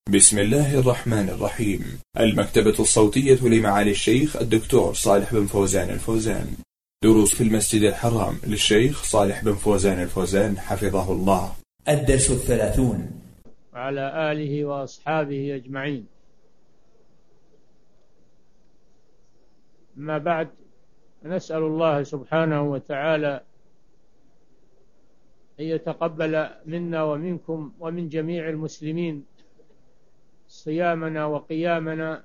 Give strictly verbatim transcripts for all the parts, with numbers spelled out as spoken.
بسم الله الرحمن الرحيم. المكتبة الصوتية لمعالي الشيخ الدكتور صالح بن فوزان الفوزان. دروس في المسجد الحرام للشيخ صالح بن فوزان الفوزان حفظه الله. الدرس الثلاثون. وعلى آله وأصحابه أجمعين. ما بعد، نسأل الله سبحانه وتعالى أن يتقبل منا ومنكم ومن جميع المسلمين صيامنا وقيامنا،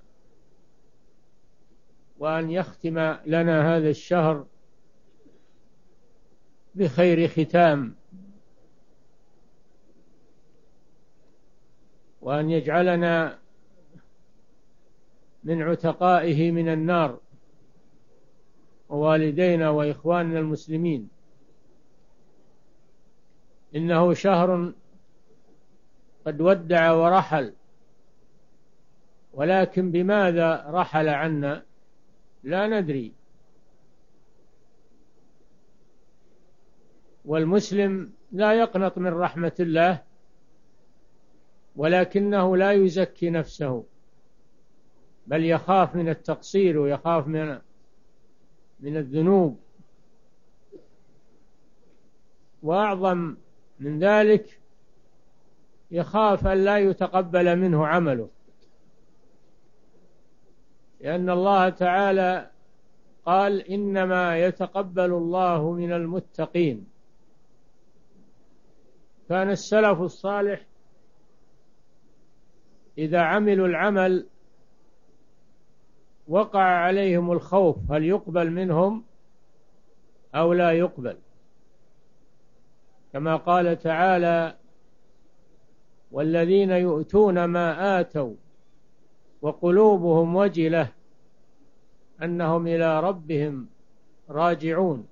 وأن يختم لنا هذا الشهر بخير ختام، وأن يجعلنا من عتقائه من النار، ووالدينا وإخواننا المسلمين. إنه شهر قد ودع ورحل، ولكن بماذا رحل عنا لا ندري. والمسلم لا يقنط من رحمة الله، ولكنه لا يزكي نفسه، بل يخاف من التقصير ويخاف من من الذنوب. وأعظم من ذلك يخاف أن لا يتقبل منه عمله، لأن الله تعالى قال: إنما يتقبل الله من المتقين. كان السلف الصالح إذا عملوا العمل وقع عليهم الخوف هل يقبل منهم أو لا يقبل، كما قال تعالى: والذين يؤتون ما آتوا وقلوبهم وجلة أنهم إلى ربهم راجعون.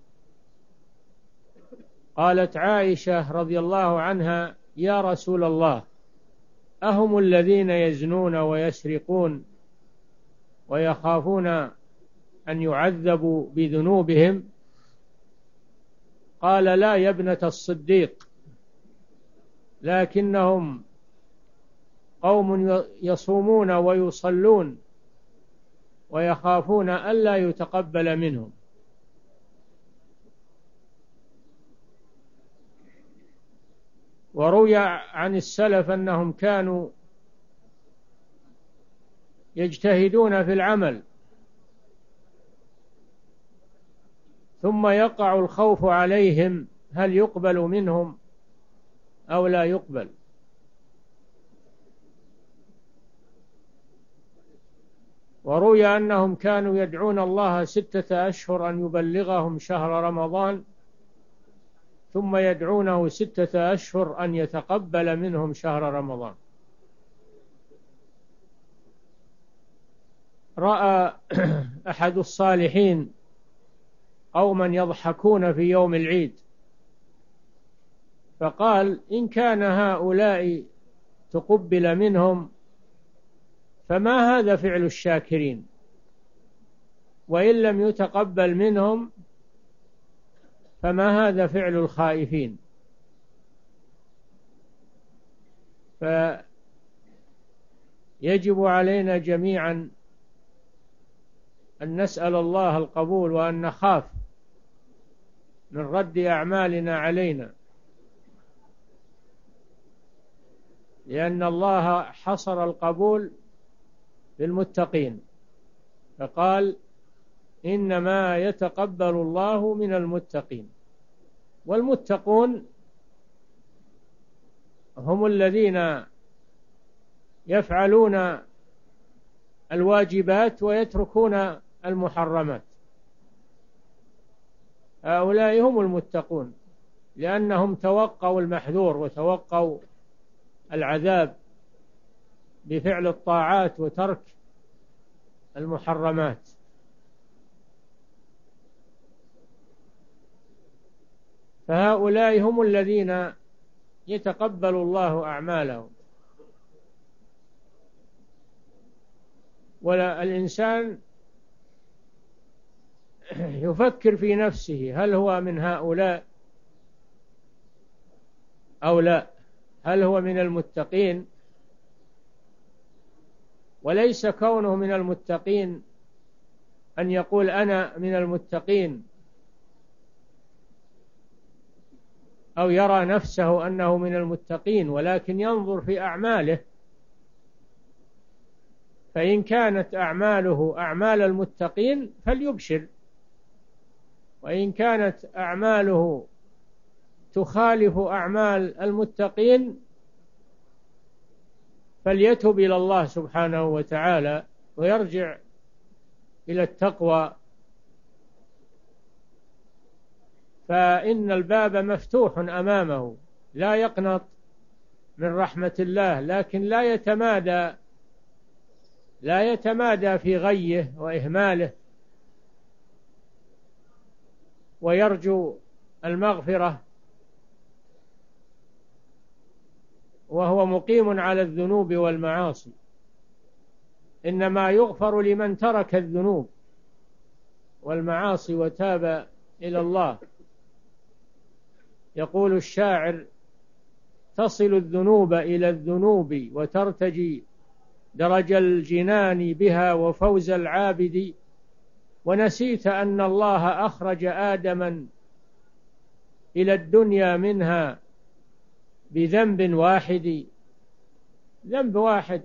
قالت عائشة رضي الله عنها: يا رسول الله، أهم الذين يزنون ويسرقون ويخافون أن يعذبوا بذنوبهم؟ قال: لا يا ابنة الصديق، لكنهم قوم يصومون ويصلون ويخافون ألا يتقبل منهم. وروي عن السلف أنهم كانوا يجتهدون في العمل، ثم يقع الخوف عليهم هل يقبل منهم أو لا يقبل. وروي أنهم كانوا يدعون الله ستة أشهر أن يبلغهم شهر رمضان، ثم يدعونه ستة أشهر أن يتقبل منهم شهر رمضان. رأى أحد الصالحين قوما يضحكون في يوم العيد، فقال: إن كان هؤلاء تقبل منهم فما هذا فعل الشاكرين، وإن لم يتقبل منهم فما هذا فعل الخائفين. فيجب علينا جميعا أن نسأل الله القبول، وأن نخاف من رد أعمالنا علينا، لأن الله حصر القبول للمتقين، فقال: إنما يتقبل الله من المتقين. والمتقون هم الذين يفعلون الواجبات ويتركون المحرمات، هؤلاء هم المتقون، لأنهم توقوا المحذور وتوقوا العذاب بفعل الطاعات وترك المحرمات. فهؤلاء هم الذين يتقبل الله أعمالهم. ولا الإنسان يفكر في نفسه هل هو من هؤلاء أو لا، هل هو من المتقين وليس كونه من المتقين أن يقول أنا من المتقين أو يرى نفسه أنه من المتقين، ولكن ينظر في أعماله، فإن كانت أعماله أعمال المتقين فليبشر، وإن كانت أعماله تخالف أعمال المتقين فليتب إلى الله سبحانه وتعالى ويرجع إلى التقوى، فإن الباب مفتوح أمامه، لا يقنط من رحمة الله، لكن لا يتمادى لا يتمادى في غيه وإهماله، ويرجو المغفرة وهو مقيم على الذنوب والمعاصي. إنما يغفر لمن ترك الذنوب والمعاصي وتاب إلى الله. يقول الشاعر: تصل الذنوب إلى الذنوب وترتجي درج الجنان بها وفوز العابد، ونسيت أن الله أخرج آدما إلى الدنيا منها بذنب واحد. ذنب واحد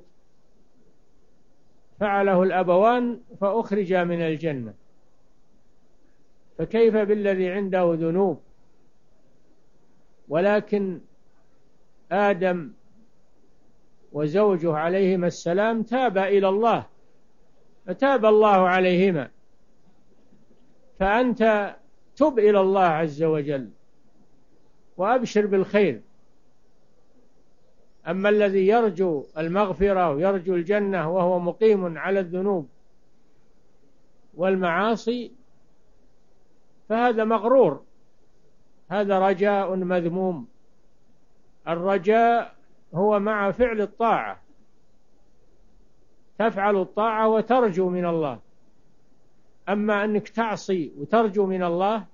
فعله الأبوان فأخرج من الجنة، فكيف بالذي عنده ذنوب؟ ولكن آدم وزوجه عليهما السلام تابا إلى الله فتاب الله عليهما، فأنت تب إلى الله عز وجل وأبشر بالخير. أما الذي يرجو المغفرة ويرجو الجنة وهو مقيم على الذنوب والمعاصي فهذا مغرور، هذا رجاء مذموم. الرجاء هو مع فعل الطاعة، تفعل الطاعة وترجو من الله. أما أنك تعصي وترجو من الله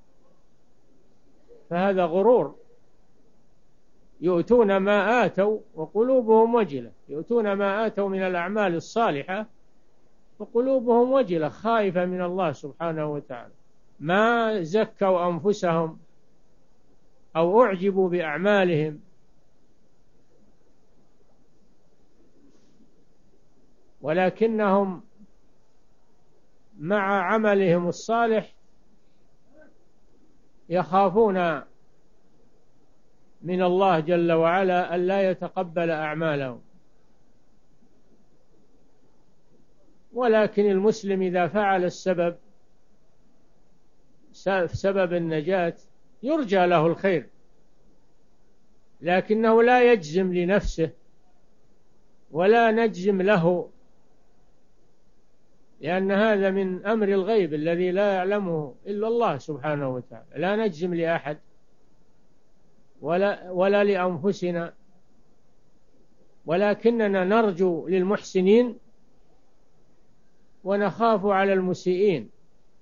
فهذا غرور. يؤتون ما آتوا وقلوبهم وجلة، يؤتون ما آتوا من الأعمال الصالحة وقلوبهم وجلة، خائفة من الله سبحانه وتعالى، ما زكوا أنفسهم أو أعجبوا بأعمالهم، ولكنهم مع عملهم الصالح يخافون من الله جل وعلا ألا يتقبل أعمالهم. ولكن المسلم إذا فعل السبب سبب النجاة يرجى له الخير، لكنه لا يجزم لنفسه ولا نجزم له، لأن هذا من أمر الغيب الذي لا يعلمه إلا الله سبحانه وتعالى. لا نجزم لأحد ولا, ولا لأنفسنا، ولكننا نرجو للمحسنين ونخاف على المسيئين،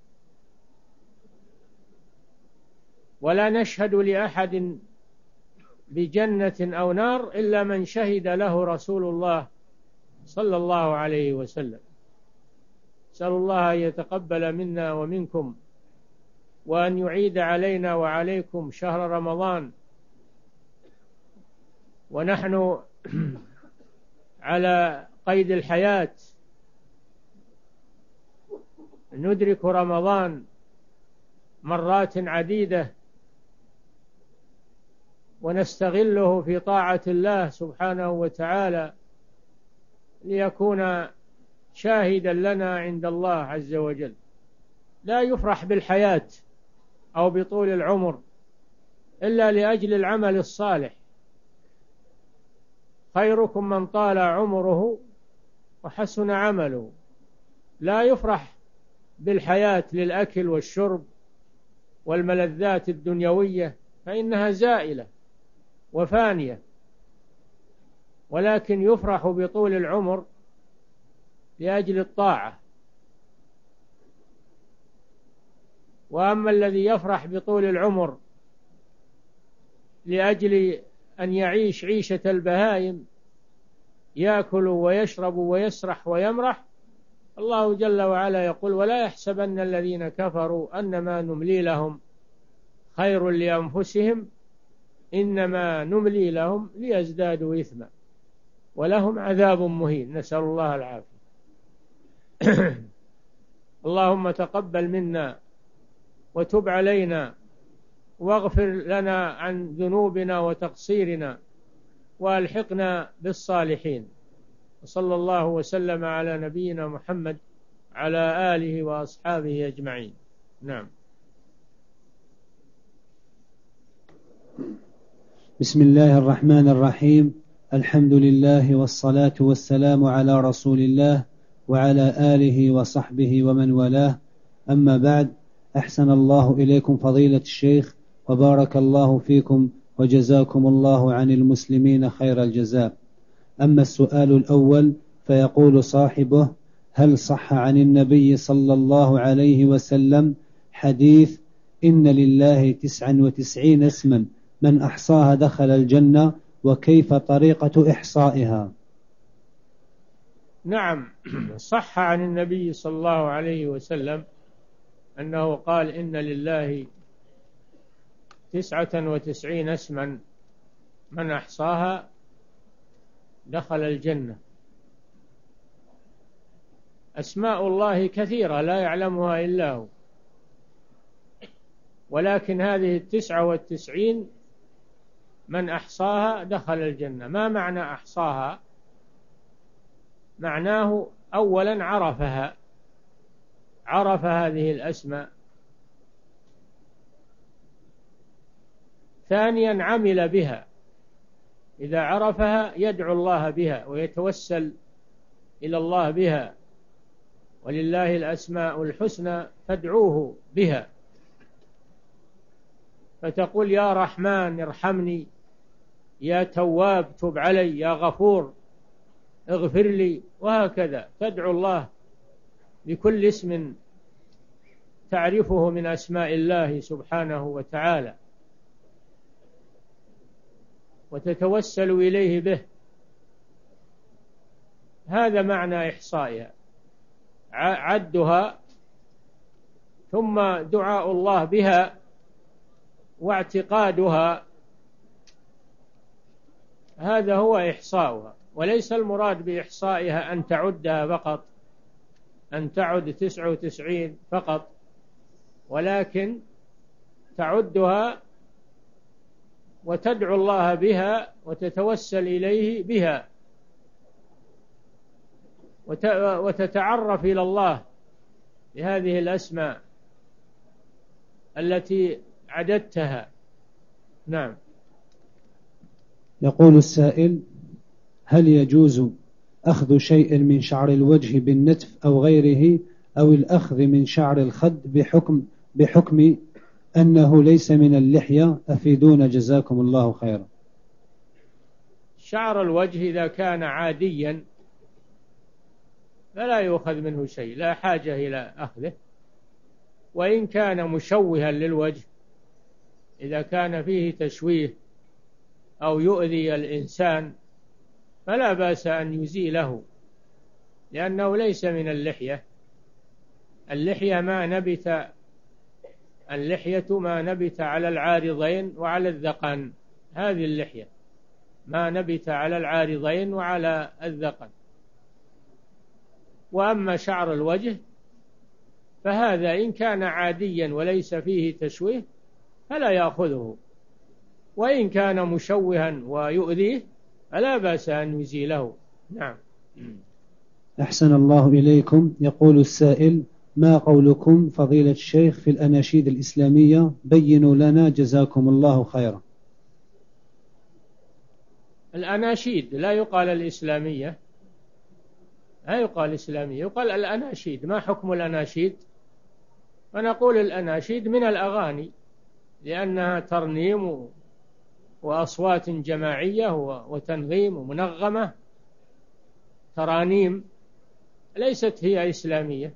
ولا نشهد لأحد بجنة أو نار إلا من شهد له رسول الله صلى الله عليه وسلم. نسأل الله أن يتقبل منا ومنكم، وأن يعيد علينا وعليكم شهر رمضان ونحن على قيد الحياة، ندرك رمضان مرات عديدة ونستغله في طاعة الله سبحانه وتعالى ليكون شاهدا لنا عند الله عز وجل. لا يفرح بالحياة أو بطول العمر إلا لأجل العمل الصالح. خيركم من طال عمره وحسن عمله. لا يفرح بالحياة للأكل والشرب والملذات الدنيوية، فإنها زائلة وفانية، ولكن يفرح بطول العمر لأجل الطاعة. وأما الذي يفرح بطول العمر لأجل أن يعيش عيشة البهائم يأكل ويشرب ويسرح ويمرح، الله جل وعلا يقول: ولا يحسبن الذين كفروا أنما نملي لهم خير لأنفسهم إنما نملي لهم ليزدادوا إثما ولهم عذاب مهين، نسأل الله العافية. اللهم تقبل منا وتب علينا واغفر لنا عن ذنوبنا وتقصيرنا وألحقنا بالصالحين. وصلى الله وسلم على نبينا محمد على آله وأصحابه أجمعين. نعم. بسم الله الرحمن الرحيم. الحمد لله والصلاة والسلام على رسول الله وعلى آله وصحبه ومن والاه، أما بعد. أحسن الله إليكم فضيلة الشيخ، وبارك الله فيكم وجزاكم الله عن المسلمين خير الجزاء. أما السؤال الأول فيقول صاحبه: هل صح عن النبي صلى الله عليه وسلم حديث إن لله تسعا وتسعين اسما من أحصاها دخل الجنة، وكيف طريقة إحصائها؟ نعم، صح عن النبي صلى الله عليه وسلم أنه قال: إن لله تسعة وتسعين اسما من أحصاها دخل الجنة. أسماء الله كثيرة لا يعلمها إلا هو، ولكن هذه التسعة والتسعين من أحصاها دخل الجنة. ما معنى أحصاها؟ معناه أولا عرفها، عرف هذه الأسماء. ثانيا عمل بها، إذا عرفها يدعو الله بها ويتوسل إلى الله بها. ولله الأسماء الحسنى فادعوه بها، فتقول: يا رحمن ارحمني، يا تواب تب علي، يا غفور اغفر لي، وهكذا تدعو الله بكل اسم تعرفه من أسماء الله سبحانه وتعالى وتتوسل إليه به. هذا معنى إحصائها، عدها ثم دعاء الله بها واعتقادها، هذا هو إحصاؤها. وليس المراد بإحصائها أن تعدها فقط، أن تعد تسعة وتسعين فقط، ولكن تعدها وتدعو الله بها وتتوسل إليه بها وتتعرف إلى الله بهذه الأسماء التي عددتها. نعم. يقول السائل: هل يجوز أخذ شيء من شعر الوجه بالنتف أو غيره، أو الأخذ من شعر الخد بحكم, بحكم أنه ليس من اللحية؟ أفيدونا جزاكم الله خيرا. شعر الوجه إذا كان عاديا فلا يؤخذ منه شيء، لا حاجة إلى أخذه. وإن كان مشوها للوجه، إذا كان فيه تشويه أو يؤذي الإنسان فلا بأس أن يزيله، لأنه ليس من اللحية. اللحية ما نبت اللحية ما نبت على العارضين وعلى الذقن، هذه اللحية ما نبت على العارضين وعلى الذقن. وأما شعر الوجه فهذا إن كان عاديا وليس فيه تشويه فلا يأخذه، وإن كان مشوها ويؤذيه فلا بأس أن يزيله. نعم. أحسن الله إليكم. يقول السائل: ما قولكم فضيلة الشيخ في الأناشيد الإسلامية؟ بينوا لنا جزاكم الله خيرا. الأناشيد لا يقال الإسلامية، لا يقال إسلامية، يقال الأناشيد. ما حكم الأناشيد؟ فنقول الأناشيد من الأغاني، لأنها ترنيم وأصوات جماعية وتنغيم ومنغمة، ترانيم، ليست هي إسلامية،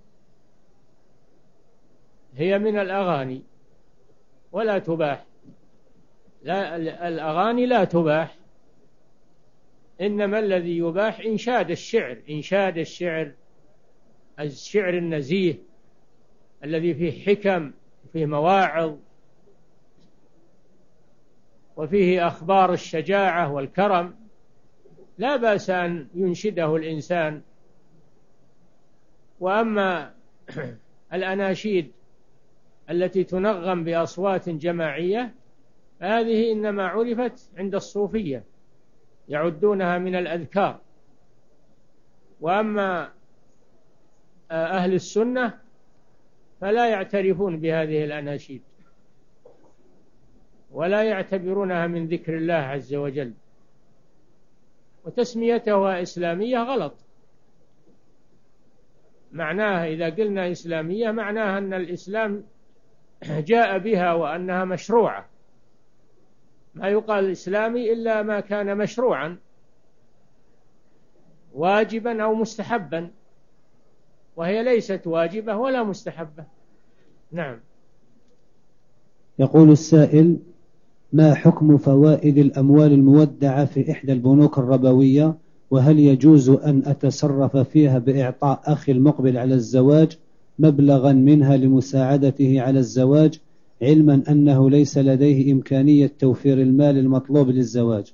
هي من الأغاني ولا تباح. لا، الأغاني لا تباح، إنما الذي يباح إنشاد الشعر، إنشاد الشعر، الشعر النزيه الذي فيه حكم وفيه مواعظ وفيه أخبار الشجاعة والكرم، لا بأس أن ينشده الإنسان. وأما الأناشيد التي تنغم بأصوات جماعية هذه إنما عرفت عند الصوفية، يعدونها من الأذكار. وأما أهل السنة فلا يعترفون بهذه الأناشيد ولا يعتبرونها من ذكر الله عز وجل، وتسميتها إسلامية غلط. معناها إذا قلنا إسلامية معناها أن الإسلام جاء بها وأنها مشروعة. ما يقال إسلامي إلا ما كان مشروعا واجبا أو مستحبا، وهي ليست واجبة ولا مستحبة. نعم. يقول السائل: ما حكم فوائد الأموال المودعة في إحدى البنوك الربوية، وهل يجوز أن أتصرف فيها بإعطاء أخي المقبل على الزواج مبلغا منها لمساعدته على الزواج، علما أنه ليس لديه إمكانية توفير المال المطلوب للزواج؟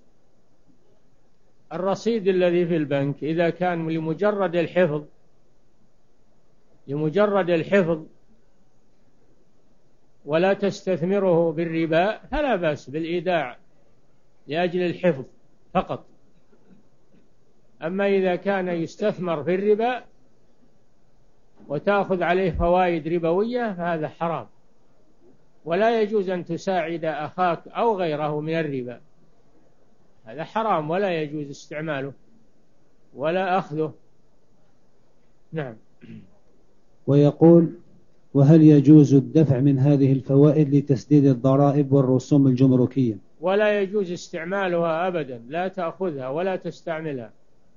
الرصيد الذي في البنك إذا كان لمجرد الحفظ لمجرد الحفظ ولا تستثمره بالربا فلا بأس بالإيداع لأجل الحفظ فقط. أما إذا كان يستثمر في الربا وتأخذ عليه فوائد ربوية فهذا حرام، ولا يجوز أن تساعد أخاك أو غيره من الربا، هذا حرام ولا يجوز استعماله ولا أخذه. نعم. ويقول: وهل يجوز الدفع من هذه الفوائد لتسديد الضرائب والرسوم الجمركية؟ ولا يجوز استعمالها أبدا، لا تأخذها ولا تستعملها،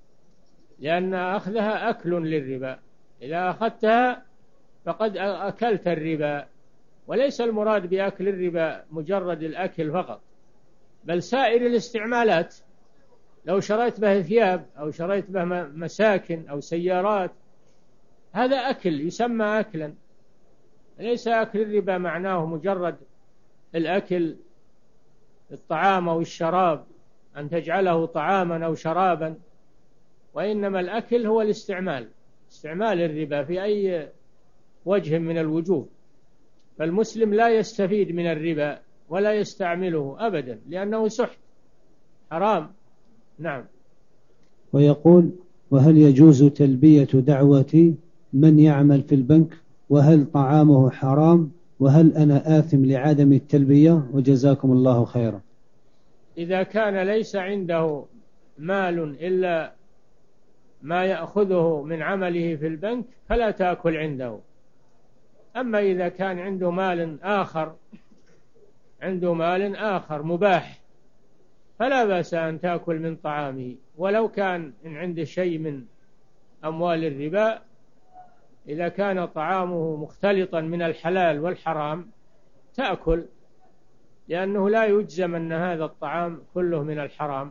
لأن أخذها أكل للربا، إذا أخذتها فقد أكلت الربا. وليس المراد بأكل الربا مجرد الأكل فقط، بل سائر الاستعمالات. لو شريت به ثياب أو شريت به مساكن أو سيارات هذا أكل يسمى أكلا. ليس أكل الربا معناه مجرد الأكل، الطعام أو الشراب، أن تجعله طعاما أو شرابا، وإنما الأكل هو الاستعمال، استعمال الربا في أي وجه من الوجوه. فالمسلم لا يستفيد من الربا ولا يستعمله أبدا لأنه سحت حرام. نعم. ويقول: وهل يجوز تلبية دعوة من يعمل في البنك، وهل طعامه حرام، وهل أنا آثم لعدم التلبية؟ وجزاكم الله خيرا. إذا كان ليس عنده مال إلا ما يأخذه من عمله في البنك فلا تأكل عنده. أما إذا كان عنده مال آخر عنده مال آخر مباح فلا بأس أن تأكل من طعامه، ولو كان إن عنده شيء من أموال الربا، إذا كان طعامه مختلطا من الحلال والحرام تأكل، لأنه لا يجزم أن هذا الطعام كله من الحرام.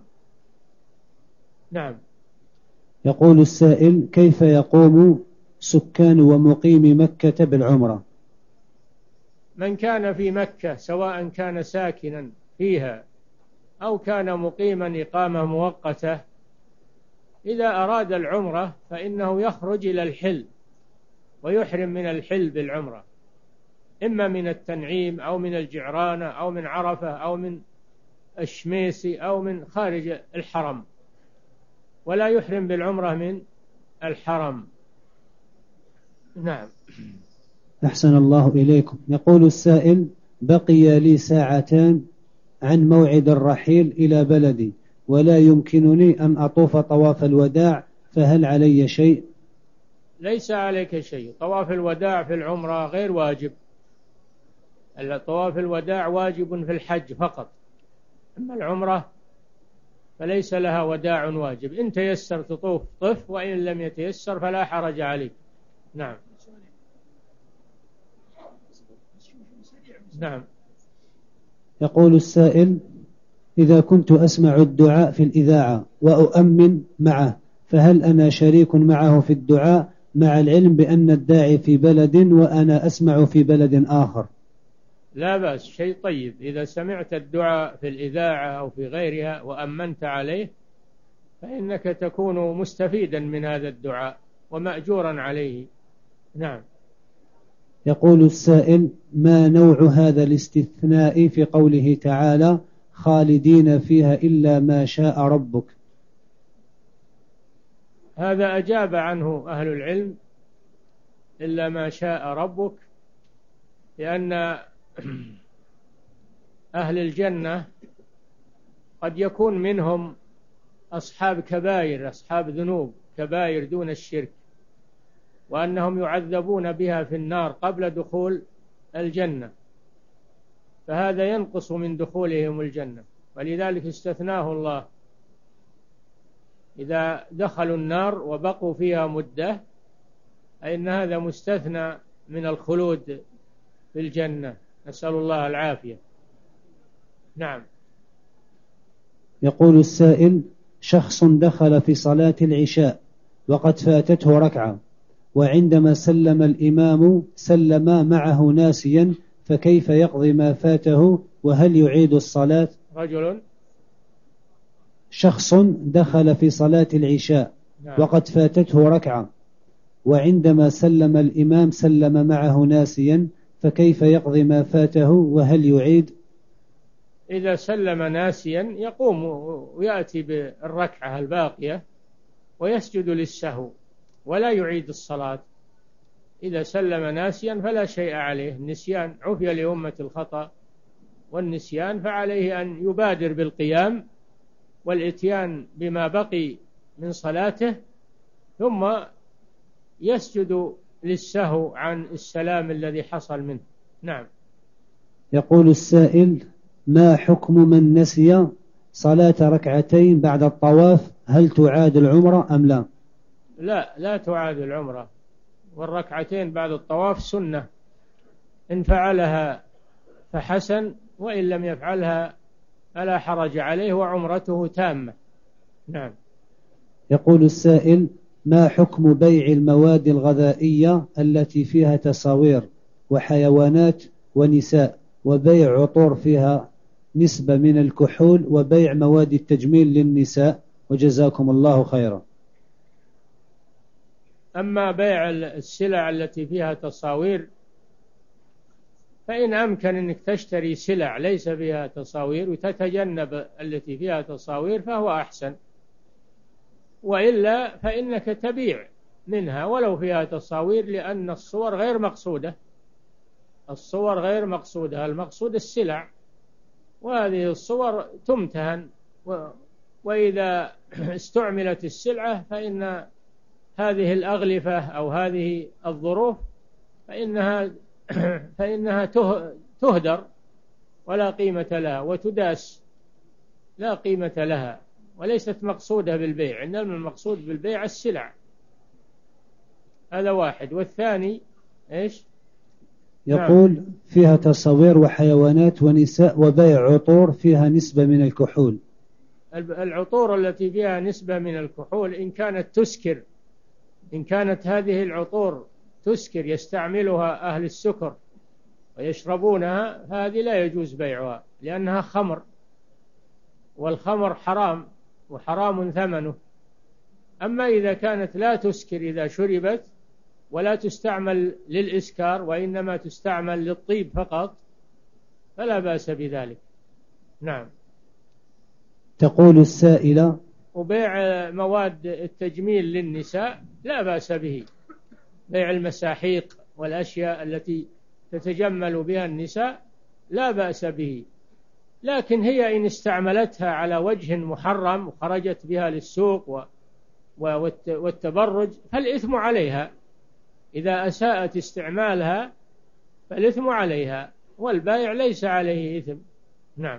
نعم. يقول السائل: كيف يقوم سكان ومقيم مكة بالعمرة؟ من كان في مكة سواء كان ساكنا فيها أو كان مقيما إقامة مؤقتة، إذا أراد العمرة فإنه يخرج إلى الحل ويحرم من الحل بالعمرة، إما من التنعيم أو من الجعرانة أو من عرفة أو من الشميسي أو من خارج الحرم، ولا يحرم بالعمرة من الحرم. نعم. أحسن الله إليكم. يقول السائل: بقي لي ساعتان عن موعد الرحيل إلى بلدي ولا يمكنني أن أطوف طواف الوداع، فهل علي شيء؟ ليس عليك شيء. طواف الوداع في العمرة غير واجب، طواف الوداع واجب في الحج فقط، أما العمرة فليس لها وداع واجب. إن تيسر تطوف طف، وإن لم يتيسر فلا حرج عليك. نعم. نعم. يقول السائل: إذا كنت أسمع الدعاء في الإذاعة وأؤمن معه، فهل أنا شريك معه في الدعاء مع العلم بأن الداعي في بلد وأنا أسمع في بلد آخر؟ لا بأس، شيء طيب. إذا سمعت الدعاء في الإذاعة أو في غيرها وأمنت عليه فإنك تكون مستفيدا من هذا الدعاء ومأجورا عليه. نعم. يقول السائل: ما نوع هذا الاستثناء في قوله تعالى خالدين فيها إلا ما شاء ربك؟ هذا أجاب عنه أهل العلم، إلا ما شاء ربك، لأن أهل الجنة قد يكون منهم أصحاب كبائر، أصحاب ذنوب كبائر دون الشرك، وأنهم يعذبون بها في النار قبل دخول الجنة، فهذا ينقص من دخولهم الجنة، ولذلك استثناه الله. إذا دخلوا النار وبقوا فيها مدة فإن هذا مستثنى من الخلود في الجنة، نسأل الله العافية. نعم. يقول السائل: شخص دخل في صلاة العشاء وقد فاتته ركعة، وعندما سلم الإمام سلم معه ناسيا، فكيف يقضي ما فاته وهل يعيد الصلاة؟ رجل شخص دخل في صلاة العشاء نعم. وقد فاتته ركعة، وعندما سلم الإمام سلم معه ناسيا، فكيف يقضي ما فاته وهل يعيد؟ إذا سلم ناسيا يقوم ويأتي بالركعة الباقية ويسجد للسهو ولا يعيد الصلاة. إذا سلم ناسيا فلا شيء عليه، النسيان عفي لأمة الخطأ والنسيان، فعليه أن يبادر بالقيام والإتيان بما بقي من صلاته، ثم يسجد للسهو عن السلام الذي حصل منه. نعم. يقول السائل: ما حكم من نسي صلاة ركعتين بعد الطواف؟ هل تعاد العمرة أم لا؟ لا لا تعاد العمرة، والركعتين بعد الطواف سنة، إن فعلها فحسن، وإن لم يفعلها فلا حرج عليه وعمرته تامة. نعم. يقول السائل: ما حكم بيع المواد الغذائية التي فيها تصاوير وحيوانات ونساء، وبيع عطور فيها نسبة من الكحول، وبيع مواد التجميل للنساء، وجزاكم الله خيرا؟ أما بيع السلع التي فيها تصاوير فإن أمكن أنك تشتري سلع ليس فيها تصاوير وتتجنب التي فيها تصاوير فهو أحسن، وإلا فإنك تبيع منها ولو فيها تصاوير، لأن الصور غير مقصودة، الصور غير مقصودة، المقصود السلع، وهذه الصور تمتهن، و... وإذا استعملت السلعة فإن هذه الأغلفة أو هذه الظروف فإنها فإنها تهدر ولا قيمة لها وتداس لا قيمة لها، وليست مقصودة بالبيع، إنما المقصود بالبيع السلع. هذا واحد. والثاني إيش؟ يقول نعم. فيها تصوير وحيوانات ونساء وبيع عطور فيها نسبة من الكحول. العطور التي فيها نسبة من الكحول إن كانت تسكر، إن كانت هذه العطور تسكر يستعملها أهل السكر ويشربونها، هذه لا يجوز بيعها لأنها خمر، والخمر حرام وحرام ثمنه. أما إذا كانت لا تسكر إذا شربت ولا تستعمل للإسكار وإنما تستعمل للطيب فقط فلا بأس بذلك. نعم. تقول السائلة: وبيع مواد التجميل للنساء لا بأس به، بيع المساحيق والأشياء التي تتجمل بها النساء لا بأس به، لكن هي إن استعملتها على وجه محرم وخرجت بها للسوق والتبرج فالإثم عليها، إذا أساءت استعمالها فالإثم عليها، والبائع ليس عليه إثم. نعم.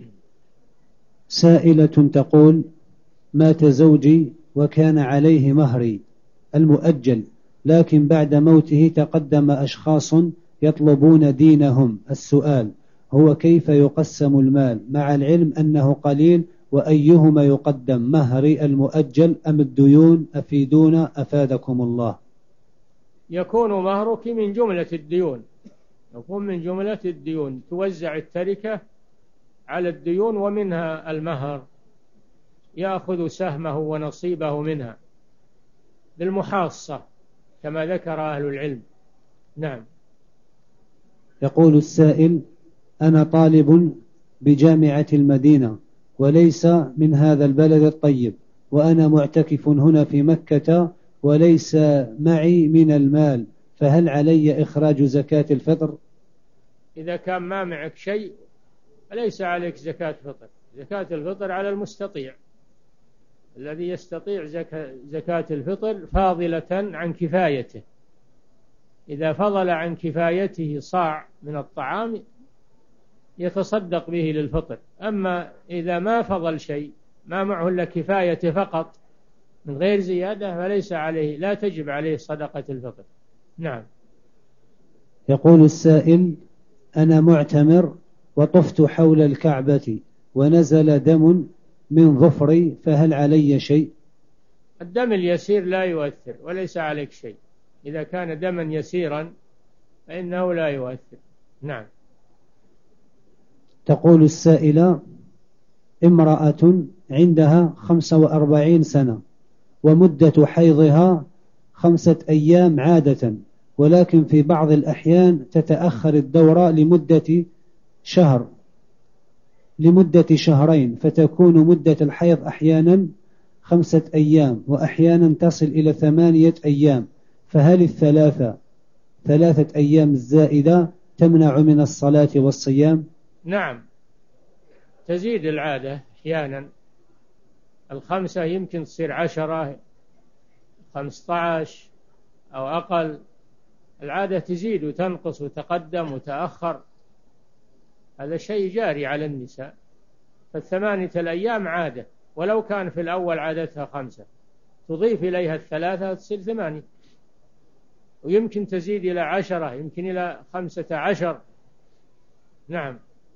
سائلة تقول: مات زوجي وكان عليه مهري المؤجل، لكن بعد موته تقدم أشخاص يطلبون دينهم. السؤال: هو كيف يقسم المال مع العلم أنه قليل، وأيهما يقدم، مهري المؤجل أم الديون؟ أفيدونا أفادكم الله. يكون مهرك من جملة الديون، يكون من جملة الديون، توزع التركة على الديون ومنها المهر، يأخذ سهمه ونصيبه منها بالمحاصة كما ذكر أهل العلم. نعم. يقول السائل: أنا طالب بجامعة المدينة وليس من هذا البلد الطيب، وأنا معتكف هنا في مكة وليس معي من المال، فهل علي إخراج زكاة الفطر؟ إذا كان ما معك شيء فليس عليك زكاة فطر. زكاة الفطر على المستطيع، الذي يستطيع زكاة الفطر فاضلة عن كفايته. إذا فضل عن كفايته صاع من الطعام يتصدق به للفطر. أما إذا ما فضل شيء، ما معه إلا كفايته فقط من غير زيادة، فليس عليه، لا تجب عليه صدقة الفطر. نعم. يقول السائل: أنا معتمر وطفت حول الكعبة ونزل دم من ظفري، فهل علي شيء؟ الدم اليسير لا يؤثر وليس عليك شيء. إذا كان دما يسيرا فإنه لا يؤثر. نعم. تقول السائلة: امرأة عندها خمسة وأربعين سنة ومدة حيضها خمسة أيام عادة، ولكن في بعض الأحيان تتأخر الدورة لمدة شهر لمدة شهرين، فتكون مدة الحيض أحيانا خمسة أيام وأحيانا تصل إلى ثمانية أيام، فهل الثلاثة ثلاثة أيام الزائدة تمنع من الصلاة والصيام؟ نعم، تزيد العادة أحيانا، الخمسة يمكن تصير عشرة، خمسة عشر أو أقل. العادة تزيد وتنقص وتقدم وتأخر، هذا شيء جاري على النساء. فالثمانية الأيام عادة، ولو كان في الأول عادتها خمسة، تضيف إليها الثلاثة تصير ثمانية، ويمكن تزيد إلى عشرة، يمكن إلى خمسة عشر. نعم.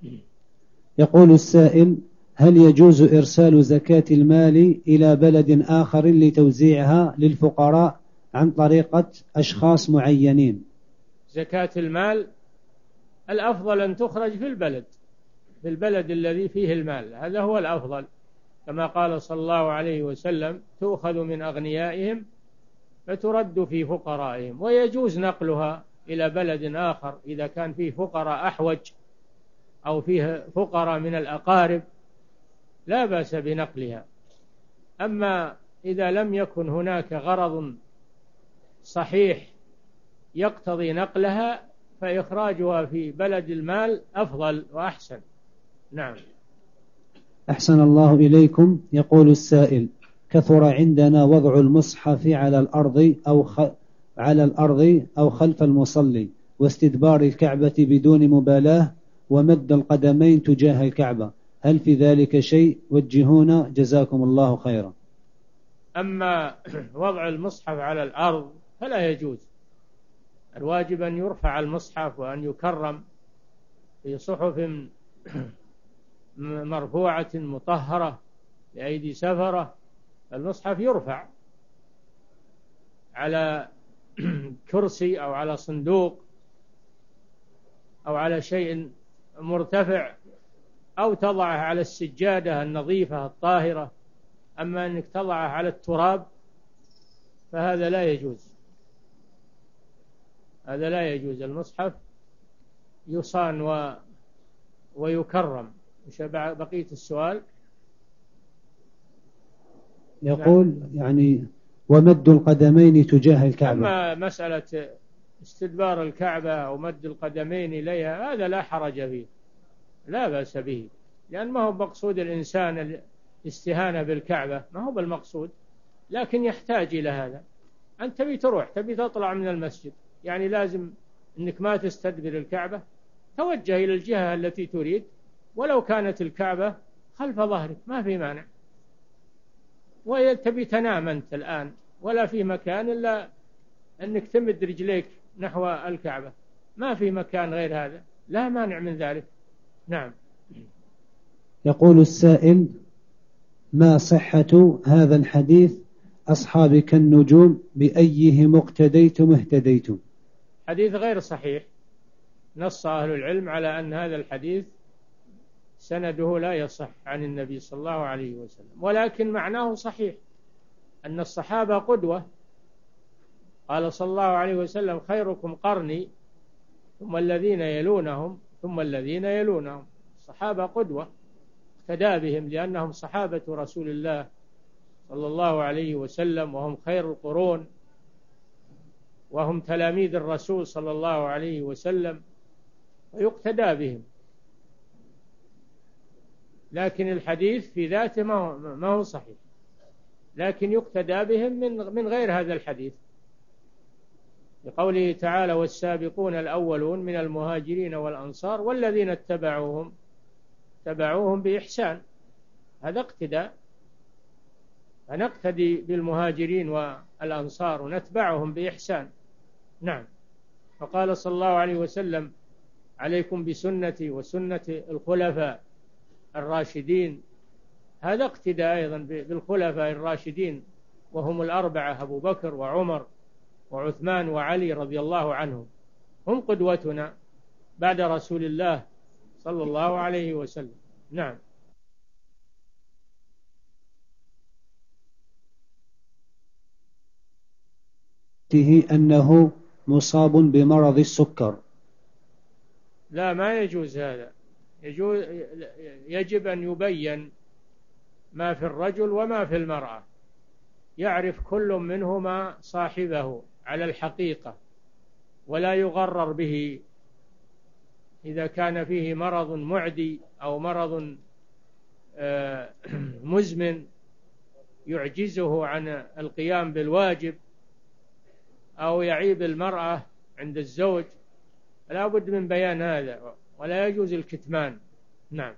يقول السائل: هل يجوز إرسال زكاة المال إلى بلد آخر لتوزيعها للفقراء عن طريقة أشخاص معينين؟ زكاة المال الأفضل أن تخرج في البلد في البلد الذي فيه المال، هذا هو الأفضل، كما قال صلى الله عليه وسلم: تؤخذ من أغنيائهم فترد في فقرائهم. ويجوز نقلها إلى بلد آخر إذا كان فيه فقراء أحوج أو فيه فقراء من الأقارب، لا بأس بنقلها. أما إذا لم يكن هناك غرض صحيح يقتضي نقلها، فإخراجها في بلد المال أفضل وأحسن. نعم. أحسن الله إليكم. يقول السائل: كثر عندنا وضع المصحف على الأرض أو خ... على الأرض أو خلف المصلي، واستدبار الكعبة بدون مبالاة، ومد القدمين تجاه الكعبة، هل في ذلك شيء؟ وجهونا جزاكم الله خيرا. أما وضع المصحف على الأرض فلا يجوز، الواجب أن يرفع المصحف وأن يكرم في صحف مرفوعة مطهرة بأيدي سفرة. المصحف يرفع على كرسي أو على صندوق أو على شيء مرتفع، أو تضعه على السجادة النظيفة الطاهرة. أما أنك تضعه على التراب فهذا لا يجوز، هذا لا يجوز. المصحف يصان و... ويكرم. مش بقية السؤال؟ يقول يعني ومد القدمين تجاه الكعبة. أما مسألة استدبار الكعبة أو مد القدمين إليها هذا لا حرج فيه، لا بأس به، لأن ما هو مقصود الإنسان الاستهانة بالكعبة، ما هو بالمقصود، لكن يحتاج إلى هذا. أنت تبي تروح، تبي تطلع من المسجد، يعني لازم أنك ما تستدبر الكعبة، توجه إلى الجهة التي تريد، ولو كانت الكعبة خلف ظهرك ما في مانع. وتبي تنام أنت الآن ولا في مكان إلا أنك تمد رجليك نحو الكعبة، ما في مكان غير هذا، لا مانع من ذلك. نعم. يقول السائل: ما صحة هذا الحديث أصحابي كالنجوم بأيهم اقتديتم اهتديتم؟ حديث غير صحيح، نص أهل العلم على أن هذا الحديث سنده لا يصح عن النبي صلى الله عليه وسلم، ولكن معناه صحيح، أن الصحابة قدوة. قال صلى الله عليه وسلم: خيركم قرني ثم الذين يلونهم ثم الذين يلونهم. الصحابة قدوة اقتدى بهم لأنهم صحابة رسول الله صلى الله عليه وسلم، وهم خير القرون، وهم تلاميذ الرسول صلى الله عليه وسلم، ويقتدى بهم. لكن الحديث في ذاته ما هو صحيح، لكن يقتدى بهم من من غير هذا الحديث، لقوله تعالى: والسابقون الأولون من المهاجرين والأنصار والذين اتبعوهم اتبعوهم بإحسان. هذا اقتداء، فنقتدي بالمهاجرين والأنصار ونتبعهم بإحسان. نعم. فقال صلى الله عليه وسلم: عليكم بسنتي وسنة الخلفاء الراشدين. هذا اقتداء أيضا بالخلفاء الراشدين، وهم الأربعة: أبو بكر وعمر وعثمان وعلي رضي الله عنهم، هم قدوتنا بعد رسول الله صلى الله عليه وسلم. نعم. أنه مصاب بمرض السكر. لا، ما يجوز هذا. يجوز يجب أن يبين ما في الرجل وما في المرأة، يعرف كل منهما صاحبه على الحقيقة، ولا يغرر به. إذا كان فيه مرض معدي أو مرض مزمن يعجزه عن القيام بالواجب، أو يعيب المرأة عند الزوج، لا بد من بيان هذا، ولا يجوز الكتمان. نعم.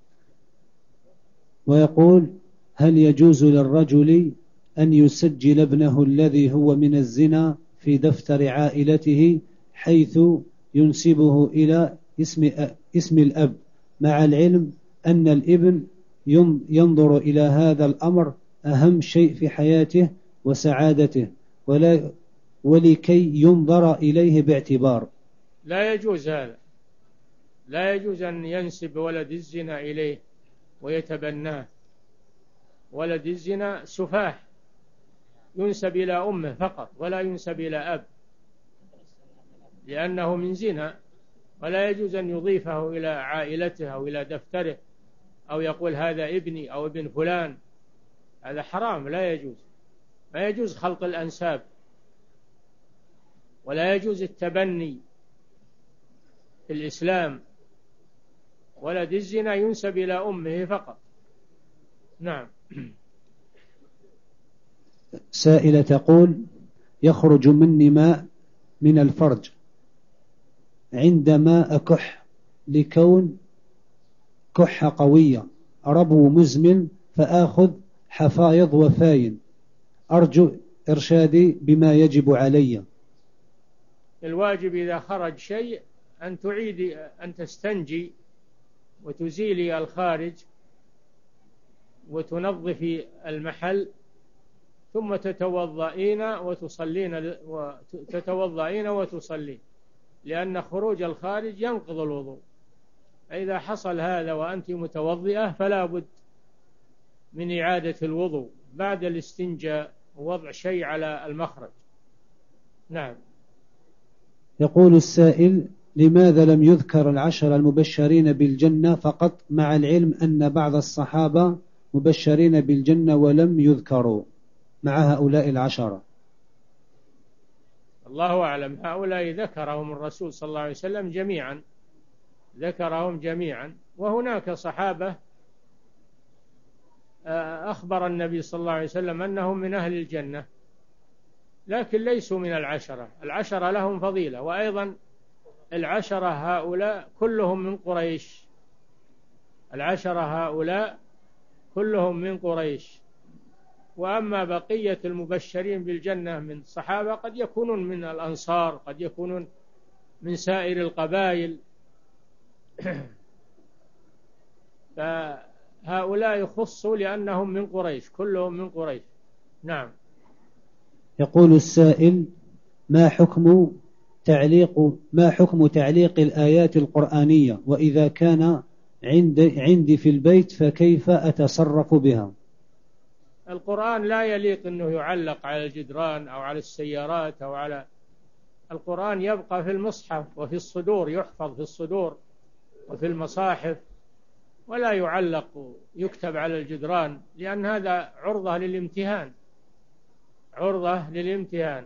ويقول: هل يجوز للرجل أن يسجل ابنه الذي هو من الزنا في دفتر عائلته حيث ينسبه إلى اسم, اسم الأب، مع العلم أن الابن ينظر إلى هذا الأمر أهم شيء في حياته وسعادته، ولا ولكي ينظر إليه باعتبار؟ لا يجوز هذا، لا يجوز أن ينسب ولد الزنا إليه ويتبناه. ولد الزنا سفاح، ينسب إلى أمه فقط ولا ينسب إلى أب، لأنه من زنا، ولا يجوز أن يضيفه إلى عائلته أو إلى دفتره، أو يقول هذا ابني أو ابن فلان. هذا حرام، لا يجوز. ما يجوز خلط الأنساب، ولا يجوز التبني في الإسلام. ولد الزنا ينسب إلى أمه فقط. نعم. سائلة تقول: يخرج مني ماء من الفرج عندما أكح، لكون كحة قوية، ربو مزمن، فآخذ حفايض وفاين، أرجو إرشادي بما يجب علي. الواجب إذا خرج شيء أن تعيدي، أن تستنجي وتزيلي الخارج وتنظفي المحل، ثم تتوضئين وتصلين وتتوضئين وتصلين، لأن خروج الخارج ينقض الوضوء. إذا حصل هذا وأنت متوضئة فلا بد من إعادة الوضوء بعد الاستنجاء ووضع شيء على المخرج. نعم. يقول السائل: لماذا لم يذكر العشر المبشرين بالجنة فقط، مع العلم أن بعض الصحابة مبشرين بالجنة ولم يذكروا مع هؤلاء العشرة؟ الله أعلم. هؤلاء ذكرهم الرسول صلى الله عليه وسلم جميعا، ذكرهم جميعا. وهناك صحابة أخبر النبي صلى الله عليه وسلم أنهم من أهل الجنة، لكن ليسوا من العشرة. العشرة لهم فضيلة، وأيضا العشرة هؤلاء كلهم من قريش. العشرة هؤلاء كلهم من قريش. وأما بقية المبشرين بالجنة من الصحابة قد يكونون من الأنصار، قد يكونون من سائر القبائل. فهؤلاء خصوا لأنهم من قريش، كلهم من قريش. نعم. يقول السائل: ما حكم تعليق ما حكم تعليق الآيات القرآنية، وإذا كان عندي, عندي في البيت فكيف أتصرف بها؟ القرآن لا يليق أنه يعلق على الجدران أو على السيارات أو على القرآن يبقى في المصحف وفي الصدور، يحفظ في الصدور وفي المصاحف، ولا يعلق يكتب على الجدران، لأن هذا عرضة للامتهان، عرضة للامتهان،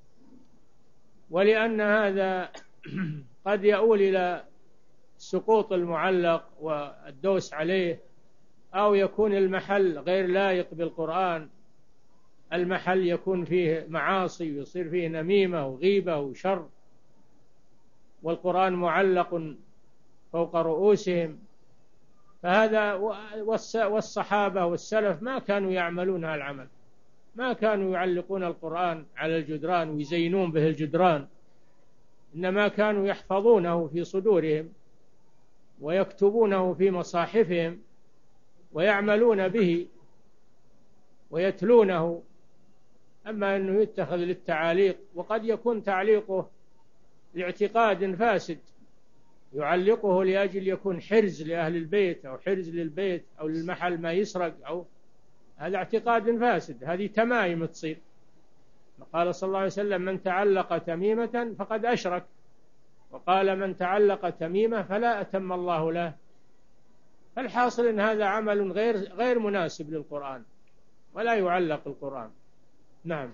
ولأن هذا قد يؤول إلى سقوط المعلق والدوس عليه، أو يكون المحل غير لائق بالقرآن، المحل يكون فيه معاصي ويصير فيه نميمة وغيبة وشر، والقرآن معلق فوق رؤوسهم. فهذا والصحابة والسلف ما كانوا يعملون هذا العمل، ما كانوا يعلقون القرآن على الجدران ويزينون به الجدران، إنما كانوا يحفظونه في صدورهم ويكتبونه في مصاحفهم ويعملون به ويتلونه. أما أنه يتخذ للتعاليق، وقد يكون تعليقه لاعتقاد فاسد، يعلقه لأجل يكون حرز لأهل البيت أو حرز للبيت أو للمحل ما يسرق، أو هذا اعتقاد فاسد، هذه تمايم تصير. قال صلى الله عليه وسلم: من تعلق تميمة فقد أشرك، وقال: من تعلق تميمة فلا أتم الله له. فالحاصل أن هذا عمل غير غير مناسب للقرآن، ولا يعلق القرآن. نعم.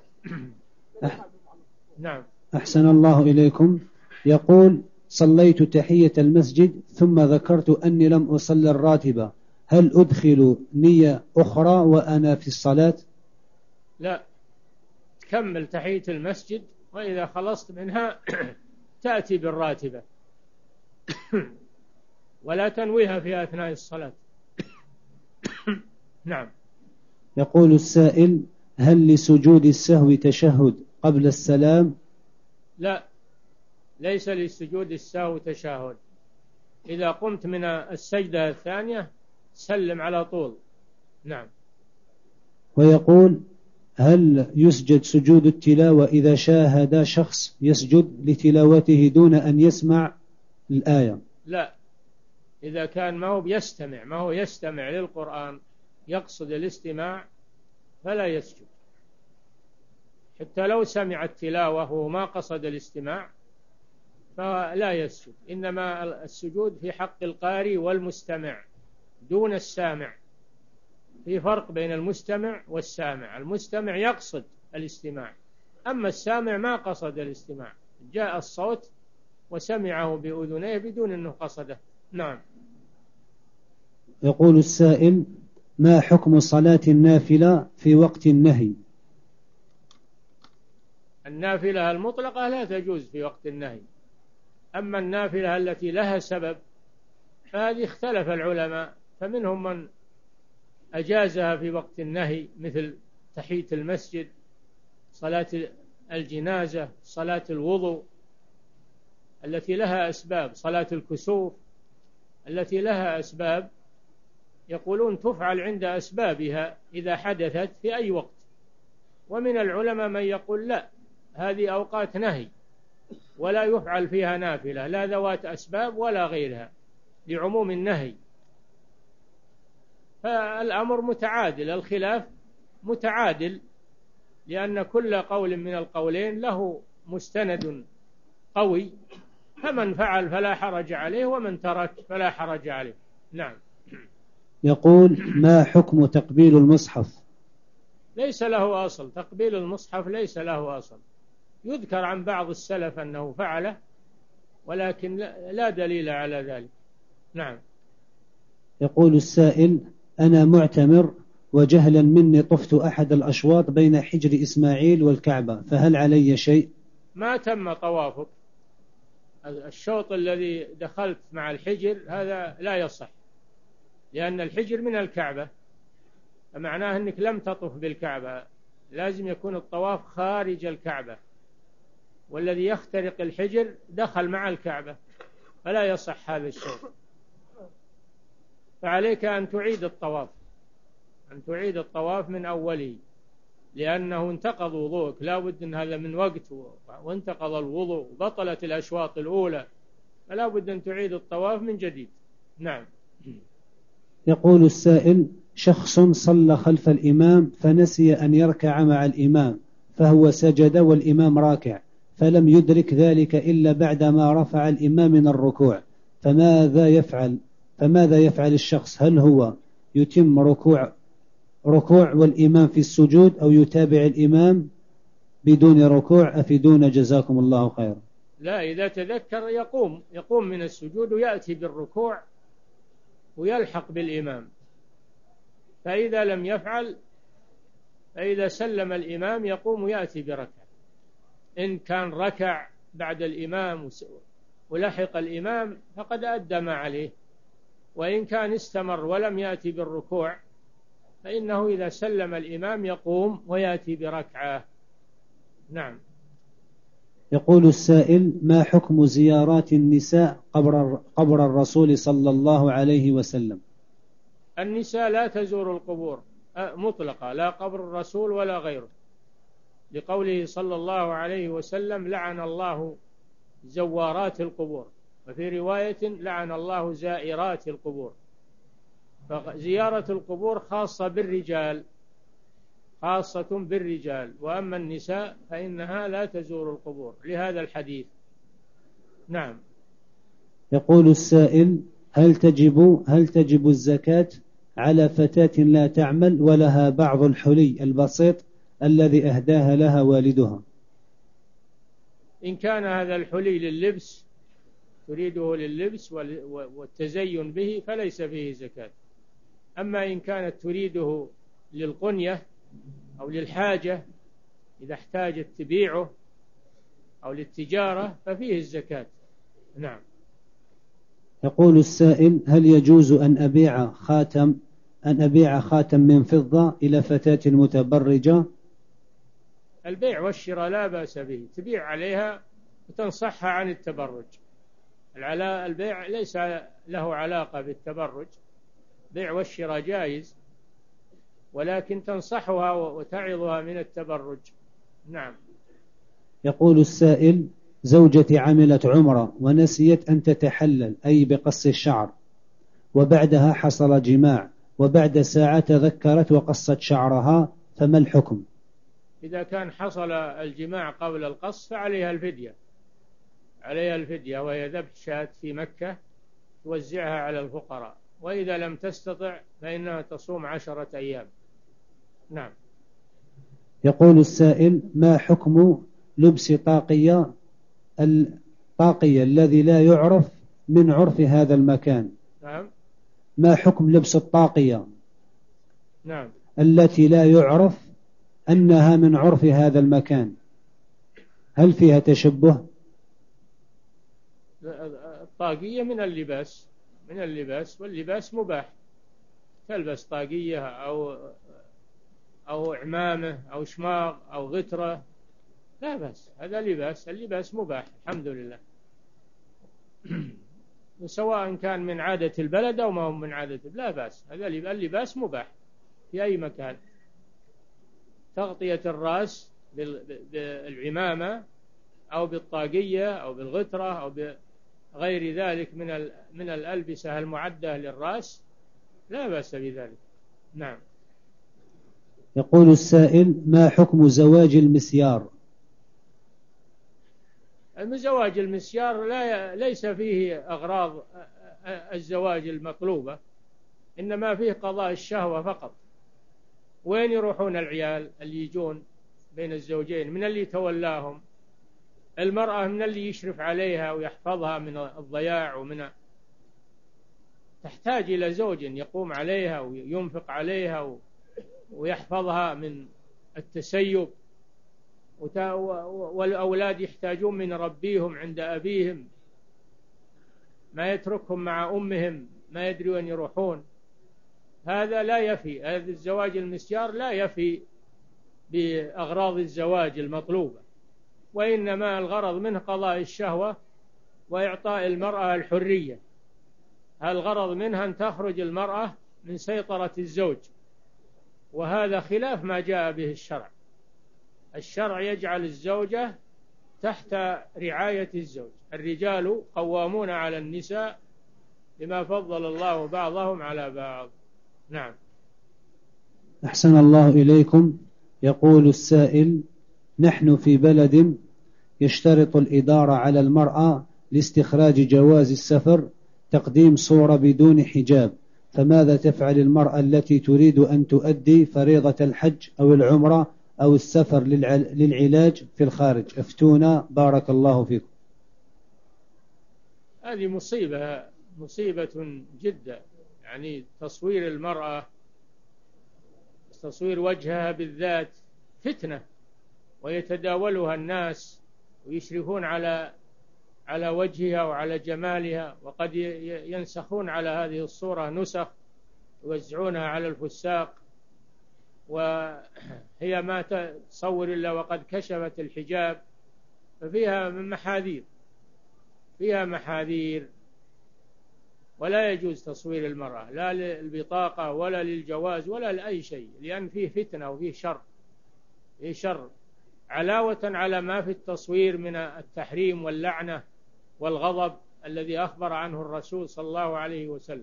نعم. أحسن الله إليكم. يقول: صليت تحية المسجد ثم ذكرت أني لم أصل الراتبة، هل أدخل نية أخرى وأنا في الصلاة؟ لا، كمل تحية المسجد، وإذا خلصت منها تأتي بالراتبة ولا تنويها في أثناء الصلاة. نعم. يقول السائل: هل لسجود السهو تشهد قبل السلام؟ لا، ليس لسجود السهو تشهد. إذا قمت من السجدة الثانية سلم على طول. نعم. ويقول: هل يسجد سجود التلاوة إذا شاهد شخص يسجد لتلاوته دون أن يسمع الآية؟ لا، إذا كان ما هو يستمع ما هو يستمع للقرآن يقصد الاستماع فلا يسجد، حتى لو سمع التلاوة وهو ما قصد الاستماع فلا يسجد، إنما السجود في حق القارئ والمستمع دون السامع. في فرق بين المستمع والسامع، المستمع يقصد الاستماع، أما السامع ما قصد الاستماع، جاء الصوت وسمعه بأذنيه بدون أنه قصده. نعم. يقول السائل: ما حكم صلاة النافلة في وقت النهي؟ النافلة المطلقة لا تجوز في وقت النهي، أما النافلة التي لها سبب فهذه اختلف العلماء، فمنهم من أجازها في وقت النهي مثل تحية المسجد، صلاة الجنازة، صلاة الوضوء التي لها أسباب، صلاة الكسوف التي لها أسباب، يقولون تفعل عند أسبابها إذا حدثت في أي وقت. ومن العلماء من يقول لا، هذه أوقات نهي ولا يفعل فيها نافلة، لا ذوات أسباب ولا غيرها، لعموم النهي. فالأمر متعادل، الخلاف متعادل، لأن كل قول من القولين له مستند قوي، فمن فعل فلا حرج عليه ومن ترك فلا حرج عليه. نعم. يقول: ما حكم تقبيل المصحف؟ ليس له أصل، تقبيل المصحف ليس له أصل، يذكر عن بعض السلف أنه فعله ولكن لا دليل على ذلك. نعم. يقول السائل: أنا معتمر وجهلا مني طفت أحد الأشواط بين حجر إسماعيل والكعبة، فهل علي شيء؟ ما تم طوافك، الشوط الذي دخلت مع الحجر هذا لا يصح، لأن الحجر من الكعبة، فمعناه أنك لم تطف بالكعبة، لازم يكون الطواف خارج الكعبة، والذي يخترق الحجر دخل مع الكعبة، فلا يصح هذا الشيء. فعليك أن تعيد الطواف أن تعيد الطواف من أوله، لأنه انتقض وضوءك، لا بد أن هذا من وقت وانتقض الوضوء وبطلت الأشواط الأولى، فلا بد أن تعيد الطواف من جديد. نعم. يقول السائل: شخص صلى خلف الإمام فنسي أن يركع مع الإمام، فهو سجد والإمام راكع، فلم يدرك ذلك إلا بعدما رفع الإمام من الركوع، فماذا يفعل فماذا يفعل الشخص؟ هل هو يتم ركوع ركوع والإمام في السجود، أو يتابع الإمام بدون ركوع؟ أفيدون جزاكم الله خيرا. لا، إذا تذكر يقوم يقوم من السجود ويأتي بالركوع ويلحق بالإمام، فإذا لم يفعل فإذا سلم الإمام يقوم ويأتي بركعة. إن كان ركع بعد الإمام ولحق الإمام فقد أدى ما عليه، وإن كان استمر ولم يأتي بالركوع فإنه إذا سلم الإمام يقوم ويأتي بركعة. نعم. يقول السائل: ما حكم زيارات النساء قبر قبر الرسول صلى الله عليه وسلم؟ النساء لا تزور القبور مطلقة، لا قبر الرسول ولا غيره، لقوله صلى الله عليه وسلم: لعن الله زوارات القبور، وفي رواية: لعن الله زائرات القبور. فزيارة القبور خاصة بالرجال خاصة بالرجال، وأما النساء فإنها لا تزور القبور لهذا الحديث. نعم. يقول السائل: هل تجب هل تجب الزكاة على فتاة لا تعمل ولها بعض الحلي البسيط الذي أهداها لها والدها؟ إن كان هذا الحلي لللبس تريده لللبس والتزين به فليس فيه زكاة. أما إن كانت تريده للقنية أو للحاجة، إذا احتاجت تبيعه أو للتجارة ففيه الزكاة. نعم. يقول السائل: هل يجوز أن أبيع خاتم أن أبيع خاتم من فضة إلى فتاة متبرجة؟ البيع والشراء لا بأس به، تبيع عليها وتنصحها عن التبرج. البيع ليس له علاقة بالتبرج، بيع والشراء جائز، ولكن تنصحها وتعظها من التبرج. نعم. يقول السائل: زوجتي عملت عمرة ونسيت أن تتحلل، أي بقص الشعر، وبعدها حصل جماع، وبعد ساعة تذكرت وقصت شعرها، فما الحكم؟ إذا كان حصل الجماع قبل القص فعليها الفدية عليها الفدية وهي ذبح شاة في مكة توزعها على الفقراء، وإذا لم تستطع فإنها تصوم عشرة أيام. نعم. يقول السائل: ما حكم لبس طاقية الطاقية الذي لا يعرف من عرف هذا المكان؟ نعم. ما حكم لبس الطاقية نعم. التي لا يعرف أنها من عرف هذا المكان؟ هل فيها تشبه؟ الطاقية من اللباس من اللباس واللباس مباح، تلبس طاقية أو أو عمامة أو شماغ أو غترة لا بأس، هذا لباس، اللباس مباح الحمد لله. سواء كان من عادة البلد أو ما هو من عادة، لا بأس، هذا اللباس مباح في أي مكان. تغطية الرأس بالعمامة أو بالطاقية أو بالغترة أو بغير ذلك من من الألبسة المعدة للرأس لا بأس بذلك. نعم. يقول السائل: ما حكم زواج المسيار؟ زواج المسيار لا ليس فيه أغراض الزواج المطلوبة، إنما فيه قضاء الشهوة فقط. وين يروحون العيال اللي يجون بين الزوجين؟ من اللي تولاهم؟ المرأة من اللي يشرف عليها ويحفظها من الضياع، ومن تحتاج إلى زوج يقوم عليها وينفق عليها ويحفظها من التسيب، والأولاد يحتاجون من ربيهم عند أبيهم، ما يتركهم مع أمهم ما يدري وين يروحون. هذا لا يفي، هذا الزواج المسيار لا يفي بأغراض الزواج المطلوبة، وإنما الغرض منه قضاء الشهوة وإعطاء المرأة الحرية الغرض منها أن تخرج المرأة من سيطرة الزوج، وهذا خلاف ما جاء به الشرع. الشرع يجعل الزوجة تحت رعاية الزوج. الرجال قوامون على النساء بما فضل الله بعضهم على بعض. نعم. أحسن الله إليكم. يقول السائل: نحن في بلد يشترط الإدارة على المرأة لاستخراج جواز السفر تقديم صورة بدون حجاب، فماذا تفعل المرأة التي تريد أن تؤدي فريضة الحج أو العمرة أو السفر للعلاج في الخارج؟ افتونا بارك الله فيكم. هذه مصيبة مصيبة جدا، يعني تصوير المرأة، تصوير وجهها بالذات فتنة، ويتداولها الناس ويشرفون على على وجهها وعلى جمالها، وقد ينسخون على هذه الصورة نسخ يوزعونها على الفساق، وهي ما تصور إلا وقد كشفت الحجاب. ففيها من محاذير فيها محاذير ولا يجوز تصوير المرأة لا للبطاقة ولا للجواز ولا لأي شيء، لأن فيه فتنة وفيه شر فيه شر علاوة على ما في التصوير من التحريم واللعنة والغضب الذي أخبر عنه الرسول صلى الله عليه وسلم.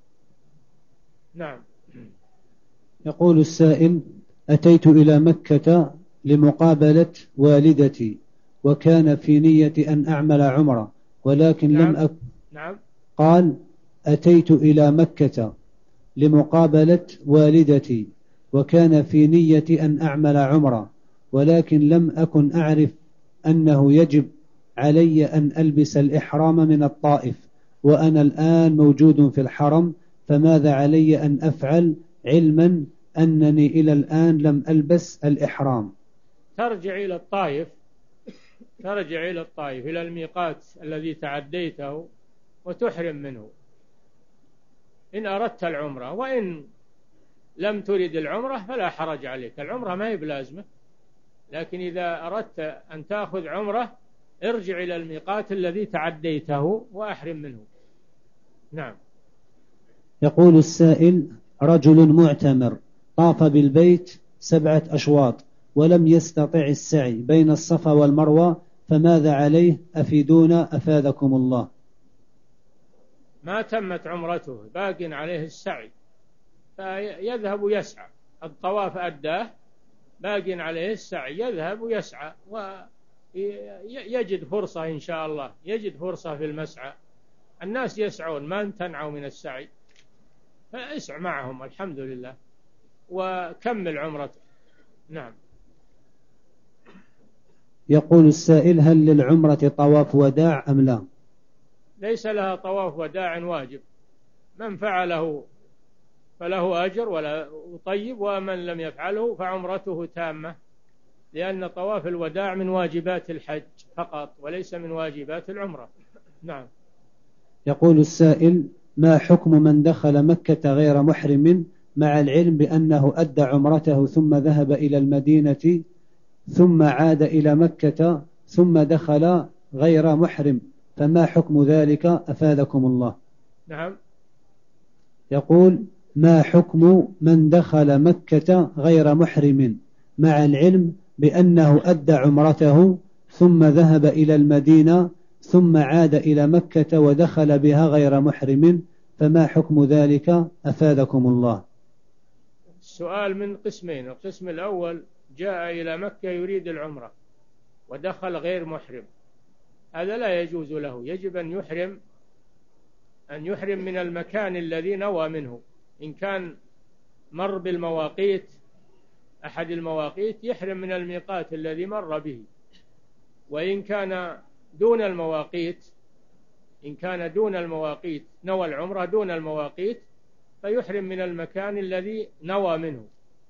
نعم. يقول السائل: أتيت إلى مكة لمقابلة والدتي، وكان في نية أن أعمل عمرة ولكن نعم. لم أكن نعم. قال: أتيت إلى مكة لمقابلة والدتي وكان في نية أن أعمل عمرة ولكن لم أكن أعرف أنه يجب علي أن ألبس الإحرام من الطائف، وأنا الآن موجود في الحرم، فماذا علي أن أفعل علما أنني إلى الآن لم ألبس الإحرام؟ ترجع إلى الطائف ترجع إلى الطائف إلى الميقات الذي تعديته وتحرم منه إن أردت العمرة، وإن لم ترد العمرة فلا حرج عليك، العمرة ما هي بلازمة، لكن إذا أردت أن تأخذ عمرة ارجع إلى الميقات الذي تعديته وأحرم منه. نعم. يقول السائل: رجل معتمر طاف بالبيت سبعة أشواط ولم يستطع السعي بين الصفا والمروة، فماذا عليه؟ أفيدونا أفادكم الله. ما تمت عمرته، باق عليه السعي، فيذهب يسعى. الطواف أداه، باق عليه السعي، يذهب ويسعى ويجد فرصة إن شاء الله، يجد فرصة في المسعى. الناس يسعون، ما امتنعوا من السعي، فاسع معهم الحمد لله وكمل عمرته. نعم. يقول السائل: هل للعمرة طواف وداع أم لا؟ ليس لها طواف وداع واجب، من فعله فله أجر ولا طيب، ومن لم يفعله فعمرته تامة، لأن طواف الوداع من واجبات الحج فقط وليس من واجبات العمرة. نعم. يقول السائل: ما حكم من دخل مكة غير محرم مع العلم بأنه أدى عمرته ثم ذهب إلى المدينة ثم عاد إلى مكة ثم دخل غير محرم، فما حكم ذلك أفادكم الله؟ نعم. يقول: ما حكم من دخل مكة غير محرم مع العلم بأنه أدى عمرته ثم ذهب إلى المدينة ثم عاد إلى مكة ودخل بها غير محرم، فما حكم ذلك أفادكم الله؟ السؤال من قسمين: القسم الأول جاء إلى مكة يريد العمرة ودخل غير محرم، هذا لا يجوز له، يجب أن يحرم أن يحرم من المكان الذي نوى منه. إن كان مر بالمواقيت أحد المواقيت يحرم من الميقات الذي مر به، وإن كان دون المواقيت إن كان دون المواقيت نوى العمرة دون المواقيت فيحرم من المكان الذي نوى منه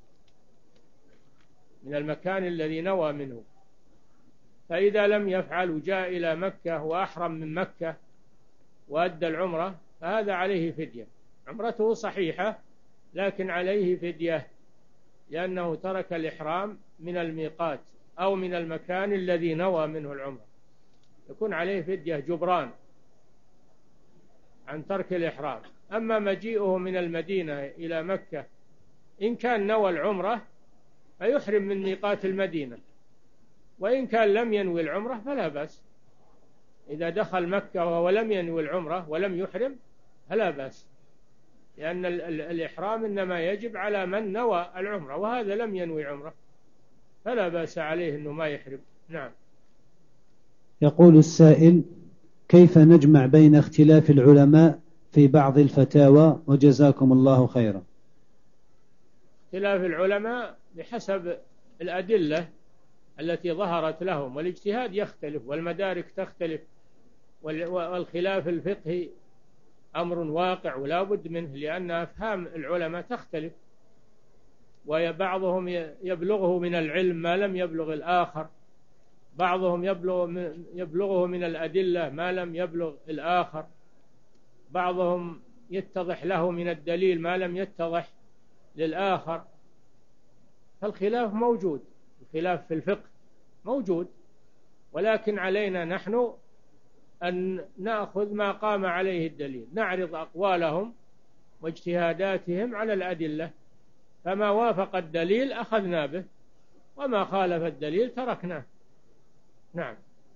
من المكان الذي نوى منه. فإذا لم يفعل وجاء إلى مكة وأحرم من مكة وأدى العمرة فهذا عليه فدية، عمرته صحيحة لكن عليه فدية، لأنه ترك الإحرام من الميقات أو من المكان الذي نوى منه العمرة، يكون عليه فدية جبران عن ترك الإحرام. أما مجيئه من المدينة إلى مكة إن كان نوى العمرة فيحرم من ميقات المدينة، وإن كان لم ينوي العمرة فلا بأس. إذا دخل مكة وهو لم ينوي العمرة ولم يحرم فلا بأس، لأن الإحرام إنما يجب على من نوى العمرة، وهذا لم ينوي عمرة فلا بأس عليه أنه ما يحرم. نعم. يقول السائل: كيف نجمع بين اختلاف العلماء في بعض الفتاوى؟ وجزاكم الله خيرا. اختلاف العلماء بحسب الأدلة التي ظهرت لهم، والاجتهاد يختلف والمدارك تختلف، والخلاف الفقهي أمر واقع ولا بد منه، لأن أفهام العلماء تختلف، وبعضهم يبلغه من العلم ما لم يبلغ الآخر، بعضهم يبلغ يبلغه من الأدلة ما لم يبلغ الآخر، بعضهم يتضح له من الدليل ما لم يتضح للآخر. فالخلاف موجود، الخلاف في الفقه موجود، ولكن علينا نحن أن نأخذ ما قام عليه الدليل، نعرض أقوالهم واجتهاداتهم على الأدلة، فما وافق الدليل أخذنا به، وما خالف الدليل تركناه. نعم.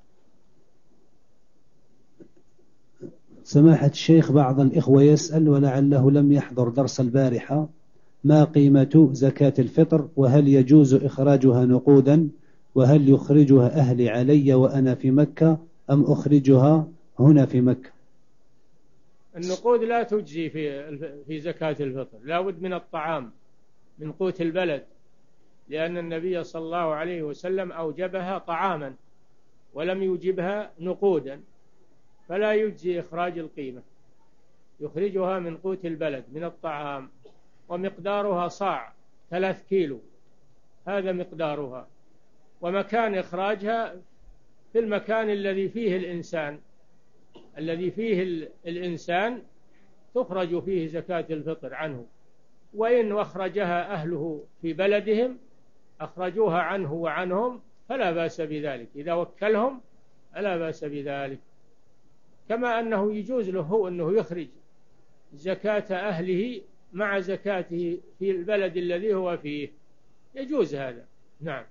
سماحة الشيخ، بعض الإخوة يسأل ولعله لم يحضر درس البارحة: ما قيمة زكاة الفطر؟ وهل يجوز إخراجها نقودا؟ وهل يخرجها أهلي علي وأنا في مكة أم أخرجها هنا في مكة؟ النقود لا تجزي في في زكاة الفطر، لا بد من الطعام من قوت البلد، لأن النبي صلى الله عليه وسلم أوجبها طعاما ولم يوجبها نقودا، فلا يجزي إخراج القيمة، يخرجها من قوت البلد من الطعام، ومقدارها صاع ثلاث كيلو، هذا مقدارها، ومكان إخراجها في المكان الذي فيه الإنسان الذي فيه الإنسان تخرج فيه زكاة الفطر عنه، وإن أخرجها أهله في بلدهم أخرجوها عنه وعنهم فلا بأس بذلك، إذا وكلهم فلا بأس بذلك. كما أنه يجوز له هو أنه يخرج زكاة أهله مع زكاته في البلد الذي هو فيه، يجوز هذا. نعم.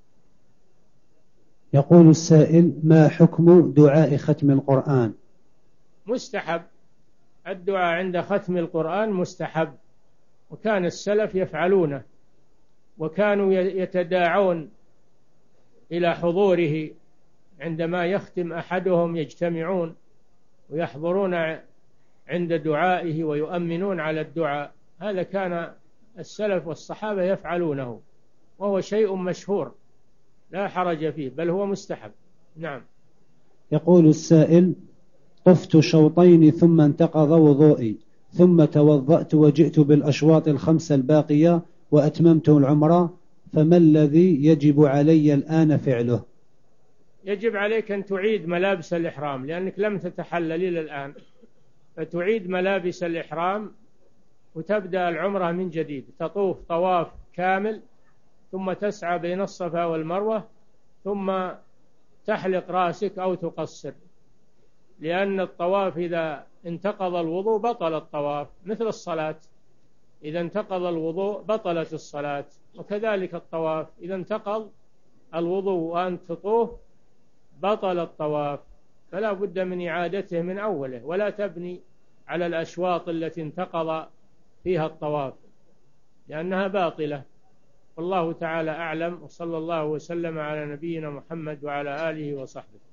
يقول السائل: ما حكم دعاء ختم القرآن؟ مستحب، الدعاء عند ختم القرآن مستحب، وكان السلف يفعلونه، وكانوا يتداعون إلى حضوره عندما يختم أحدهم، يجتمعون ويحضرون عند دعائه ويؤمنون على الدعاء، هذا كان السلف والصحابة يفعلونه، وهو شيء مشهور لا حرج فيه، بل هو مستحب. نعم. يقول السائل: طفت شوطين ثم انتقض وضوئي، ثم توضأت وجئت بالأشواط الخمسة الباقية وأتممت العمرة، فما الذي يجب علي الآن فعله؟ يجب عليك أن تعيد ملابس الإحرام، لأنك لم تتحلل إلى الآن، فتعيد ملابس الإحرام وتبدأ العمرة من جديد، تطوف طواف كامل، ثم تسعى بين الصفا والمروة، ثم تحلق رأسك أو تقصر، لأن الطواف إذا انتقض الوضوء بطل الطواف، مثل الصلاة إذا انتقض الوضوء بطلت الصلاة، وكذلك الطواف إذا انتقض الوضوء وأنت تطوف بطل الطواف، فلا بد من إعادته من أوله، ولا تبني على الأشواط التي انتقض فيها الطواف لأنها باطلة. والله تعالى أعلم، وصلى الله وسلم على نبينا محمد وعلى آله وصحبه.